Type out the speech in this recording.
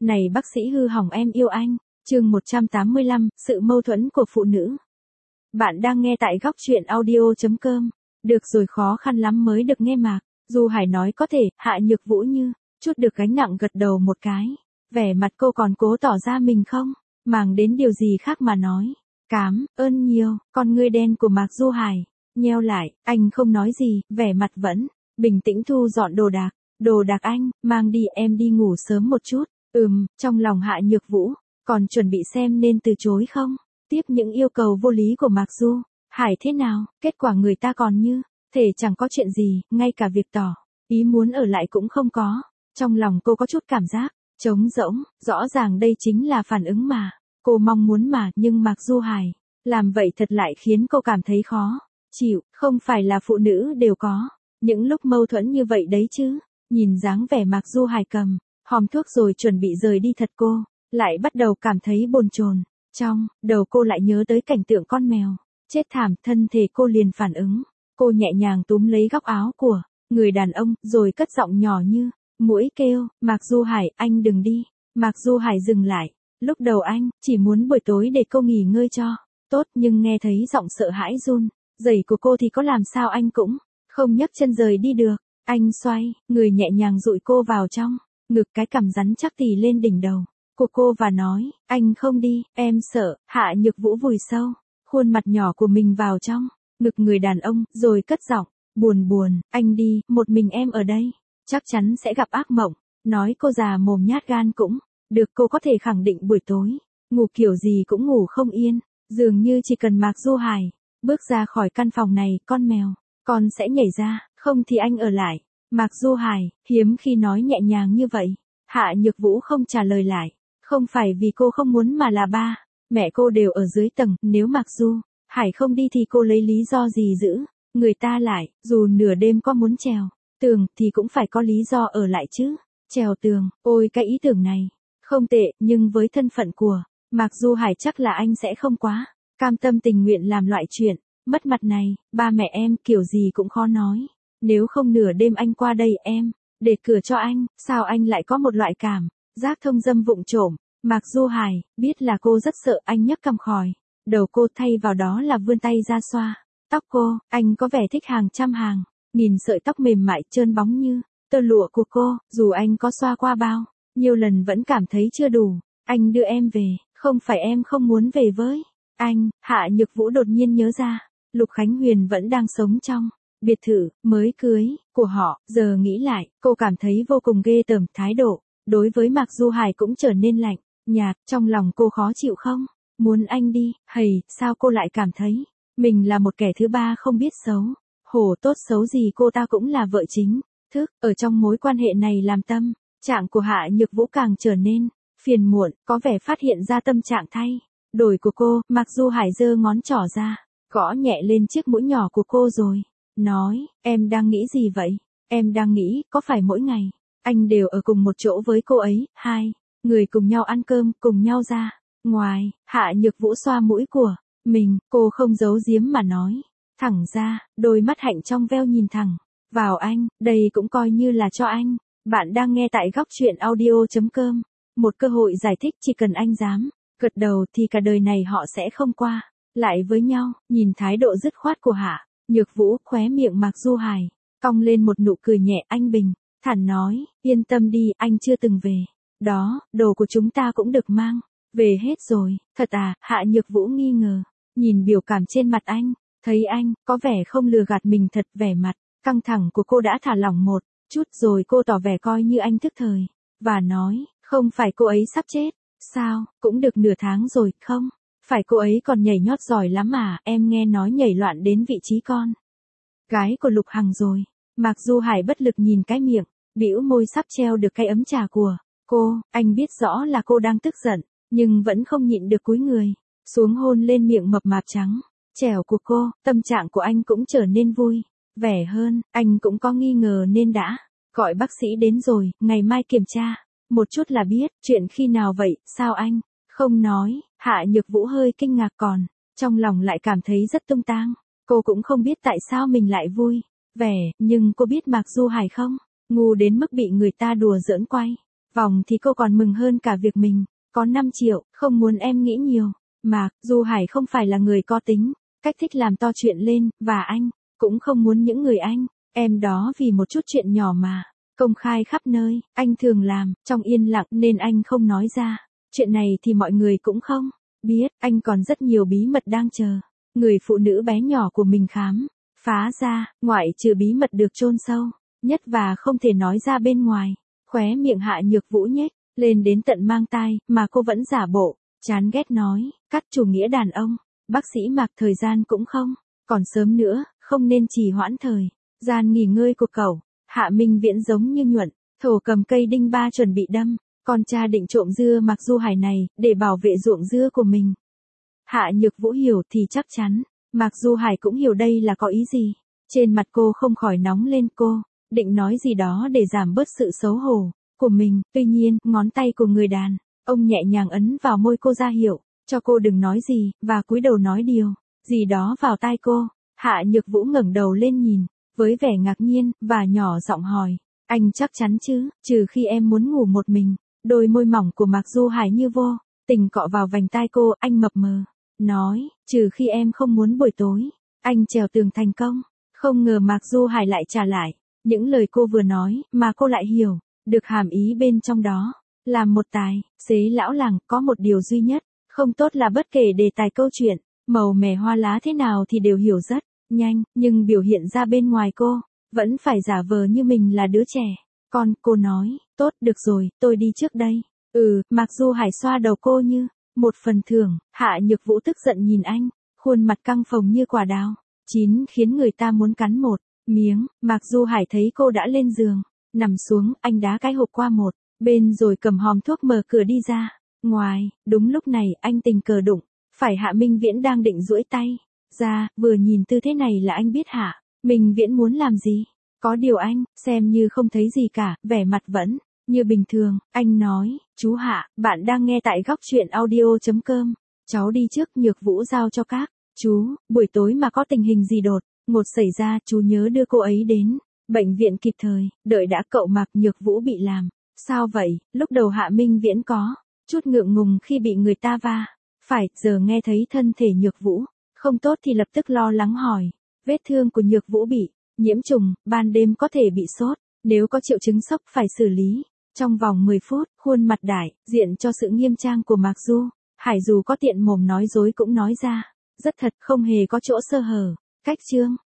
Này bác sĩ hư hỏng em yêu anh. Chương 185, sự mâu thuẫn của phụ nữ. Bạn đang nghe tại góc truyện audio.com. Được rồi, khó khăn lắm mới được nghe Mạc Du Hải nói có thể. Hạ Nhược Vũ như chút được gánh nặng gật đầu một cái. Vẻ mặt cô còn cố tỏ ra mình không màng đến điều gì khác mà nói. Cảm ơn nhiều. Con ngươi đen của Mạc Du Hải nheo lại, anh không nói gì, vẻ mặt vẫn bình tĩnh thu dọn đồ đạc. Đồ đạc anh mang đi, em đi ngủ sớm một chút. Trong lòng Hạ Nhược Vũ còn chuẩn bị xem nên từ chối không. Tiếp những yêu cầu vô lý của Mạc Du Hải thế nào, kết quả người ta còn như thể chẳng có chuyện gì, ngay cả việc tỏ ý muốn ở lại cũng không có. Trong lòng cô có chút cảm giác trống rỗng, rõ ràng đây chính là phản ứng mà cô mong muốn mà, nhưng Mạc Du Hải làm vậy thật lại khiến cô cảm thấy khó chịu. Không phải là phụ nữ đều có những lúc mâu thuẫn như vậy đấy chứ. Nhìn dáng vẻ Mạc Du Hải cầm hòm thuốc rồi chuẩn bị rời đi thật, cô lại bắt đầu cảm thấy bồn chồn. Trong đầu cô lại nhớ tới cảnh tượng con mèo chết thảm, thân thể cô liền phản ứng. Cô nhẹ nhàng túm lấy góc áo của người đàn ông, rồi cất giọng nhỏ như muỗi kêu, Mạc Du Hải, anh đừng đi. Mạc Du Hải dừng lại. Lúc đầu anh chỉ muốn buổi tối để cô nghỉ ngơi cho tốt, nhưng nghe thấy giọng sợ hãi run rẩy của cô thì có làm sao anh cũng không nhấc chân rời đi được. Anh xoay người nhẹ nhàng dụi cô vào trong ngực, cái cằm rắn chắc tì lên đỉnh đầu của cô và nói, anh không đi, em sợ. Hạ Nhược Vũ vùi sâu khuôn mặt nhỏ của mình vào trong ngực người đàn ông, rồi cất giọng buồn buồn, anh đi, một mình em ở đây chắc chắn sẽ gặp ác mộng. Nói cô già mồm nhát gan cũng được, cô có thể khẳng định buổi tối ngủ kiểu gì cũng ngủ không yên. Dường như chỉ cần Mạc Du Hải bước ra khỏi căn phòng này, con mèo con sẽ nhảy ra, không thì anh ở lại. Mạc Du Hải hiếm khi nói nhẹ nhàng như vậy. Hạ Nhược Vũ không trả lời lại, không phải vì cô không muốn mà là ba mẹ cô đều ở dưới tầng, nếu Mạc Du Hải không đi thì cô lấy lý do gì giữ người ta lại. Dù nửa đêm có muốn trèo tường thì cũng phải có lý do ở lại chứ. Trèo tường, ôi cái ý tưởng này không tệ, nhưng với thân phận của Mạc Du Hải chắc là anh sẽ không quá cam tâm tình nguyện làm loại chuyện mất mặt này. Ba mẹ em kiểu gì cũng khó nói, nếu không nửa đêm anh qua đây em để cửa cho anh. Sao anh lại có một loại cảm giác thông dâm vụng trộm. Mạc Du Hải biết là cô rất sợ, anh nhấc cằm khỏi đầu cô, thay vào đó là vươn tay ra xoa tóc cô. Anh có vẻ thích hàng trăm hàng nghìn sợi tóc mềm mại trơn bóng như tơ lụa của cô. Dù anh có xoa qua bao nhiều lần vẫn cảm thấy chưa đủ. Anh đưa em về, không phải em không muốn về với anh. Hạ Nhược Vũ đột nhiên nhớ ra, Lục Khánh Huyền vẫn đang sống trong biệt thự mới cưới của họ. Giờ nghĩ lại, cô cảm thấy vô cùng ghê tởm. Thái độ đối với Mạc Du Hải cũng trở nên lạnh nhạt. Trong lòng cô khó chịu không muốn anh đi. Sao cô lại cảm thấy mình là một kẻ thứ ba không biết xấu hổ. Tốt xấu gì cô ta cũng là vợ chính thức ở trong mối quan hệ này. Làm tâm trạng của Hạ Nhược Vũ càng trở nên phiền muộn, có vẻ phát hiện ra tâm trạng thay đổi của cô. Mạc Du Hải giơ ngón trỏ ra, gõ nhẹ lên chiếc mũi nhỏ của cô rồi nói, em đang nghĩ gì vậy? Em đang nghĩ có phải mỗi ngày anh đều ở cùng một chỗ với cô ấy, hai người cùng nhau ăn cơm, cùng nhau ra ngoài. Hạ Nhược Vũ xoa mũi của mình, cô không giấu giếm mà nói thẳng ra, đôi mắt hạnh trong veo nhìn thẳng vào anh. Đây cũng coi như là cho anh. Bạn đang nghe tại góc truyện audio.com. Một cơ hội giải thích, chỉ cần anh dám gật đầu thì cả đời này họ sẽ không qua lại với nhau. Nhìn thái độ dứt khoát của Hạ Nhược Vũ, khóe miệng Mạc Du Hải cong lên một nụ cười nhẹ. Anh bình thản nói, yên tâm đi, anh chưa từng về đó, đồ của chúng ta cũng được mang về hết rồi. Thật à? Hạ Nhược Vũ nghi ngờ nhìn biểu cảm trên mặt anh, thấy anh có vẻ không lừa gạt mình thật. Vẻ mặt căng thẳng của cô đã thả lỏng một chút rồi. Cô tỏ vẻ coi như anh thức thời và nói, không phải cô ấy sắp chết sao? Cũng được nửa tháng rồi, không phải cô ấy còn nhảy nhót giỏi lắm à? Em nghe nói nhảy loạn đến vị trí con gái của Lục Hằng rồi. Mạc Du Hải bất lực nhìn cái miệng bĩu môi sắp treo được cái ấm trà của cô. Anh biết rõ là cô đang tức giận, nhưng vẫn không nhịn được cúi người xuống hôn lên miệng mập mạp trắng trẻo của cô. Tâm trạng của anh cũng trở nên vui vẻ hơn. Anh cũng có nghi ngờ nên đã gọi bác sĩ đến rồi, ngày mai kiểm tra một chút là biết. Chuyện khi nào vậy, sao anh không nói? Hạ Nhược Vũ hơi kinh ngạc, còn trong lòng lại cảm thấy rất tung tang. Cô cũng không biết tại sao mình lại vui vẻ, nhưng cô biết Mạc Du Hải không ngu đến mức bị người ta đùa giỡn quay vòng thì cô còn mừng hơn cả việc mình có 5 triệu, không muốn em nghĩ nhiều. Mạc Du Hải không phải là người có tính cách thích làm to chuyện lên, và anh cũng không muốn những người anh em đó vì một chút chuyện nhỏ mà công khai khắp nơi. Anh thường làm trong yên lặng nên anh không nói ra. Chuyện này thì mọi người cũng không biết. Anh còn rất nhiều bí mật đang chờ người phụ nữ bé nhỏ của mình khám phá ra, ngoại trừ bí mật được chôn sâu nhất và không thể nói ra bên ngoài. Khóe miệng Hạ Nhược Vũ nhếch lên đến tận mang tai, mà cô vẫn giả bộ chán ghét nói, cắt chủ nghĩa đàn ông. Bác sĩ Mạc, thời gian cũng không còn sớm nữa, không nên trì hoãn thời gian nghỉ ngơi của cậu. Hạ Minh Viễn giống như nhuận thổ cầm cây đinh ba chuẩn bị đâm con cha định trộm dưa Mạc Du Hải này để bảo vệ ruộng dưa của mình. Hạ Nhược Vũ hiểu thì chắc chắn Mạc Du Hải cũng hiểu đây là có ý gì. Trên mặt cô không khỏi nóng lên, cô định nói gì đó để giảm bớt sự xấu hổ của mình, tuy nhiên, ngón tay của người đàn ông nhẹ nhàng ấn vào môi cô ra hiệu cho cô đừng nói gì, và cúi đầu nói điều gì đó vào tai cô. Hạ Nhược Vũ ngẩng đầu lên nhìn với vẻ ngạc nhiên và nhỏ giọng hỏi, anh chắc chắn chứ? Trừ khi em muốn ngủ một mình. Đôi môi mỏng của Mạc Du Hải như vô tình cọ vào vành tai cô, anh mập mờ nói, trừ khi em không muốn buổi tối anh trèo tường thành công. Không ngờ Mạc Du Hải lại trả lại những lời cô vừa nói, mà cô lại hiểu được hàm ý bên trong đó. Làm một tài xế lão làng, có một điều duy nhất không tốt là bất kể đề tài câu chuyện màu mè hoa lá thế nào thì đều hiểu rất nhanh, nhưng biểu hiện ra bên ngoài cô vẫn phải giả vờ như mình là đứa trẻ con. Cô nói, tốt, được rồi, tôi đi trước đây. Mạc Du Hải xoa đầu cô như một phần thưởng. Hạ Nhược Vũ tức giận nhìn anh, khuôn mặt căng phồng như quả đào chín khiến người ta muốn cắn một miếng. Mạc Du Hải thấy cô đã lên giường nằm xuống, anh đá cái hộp qua một bên rồi cầm hòm thuốc mở cửa đi ra ngoài. Đúng lúc này anh tình cờ đụng phải Hạ Minh Viễn đang định duỗi tay ra, vừa nhìn tư thế này là anh biết Hạ Minh Viễn muốn làm gì. Có điều anh xem như không thấy gì cả, vẻ mặt vẫn như bình thường. Anh nói, chú Hạ, bạn đang nghe tại góc truyện audio.com. Cháu đi trước. Nhược Vũ giao cho các chú, buổi tối mà có tình hình gì đột ngột xảy ra, chú nhớ đưa cô ấy đến bệnh viện kịp thời. Đợi đã, cậu Mạc. Nhược Vũ bị làm sao vậy? Lúc đầu Hạ Minh Viễn có chút ngượng ngùng khi bị người ta va phải, giờ nghe thấy thân thể Nhược Vũ không tốt thì lập tức lo lắng hỏi. Vết thương của Nhược Vũ bị nhiễm trùng, ban đêm có thể bị sốt, nếu có triệu chứng sốc phải xử lý trong vòng 10 phút. Khuôn mặt đại diện cho sự nghiêm trang của Mạc Du Hải dù có tiện mồm nói dối cũng nói ra rất thật, không hề có chỗ sơ hở. Cách chương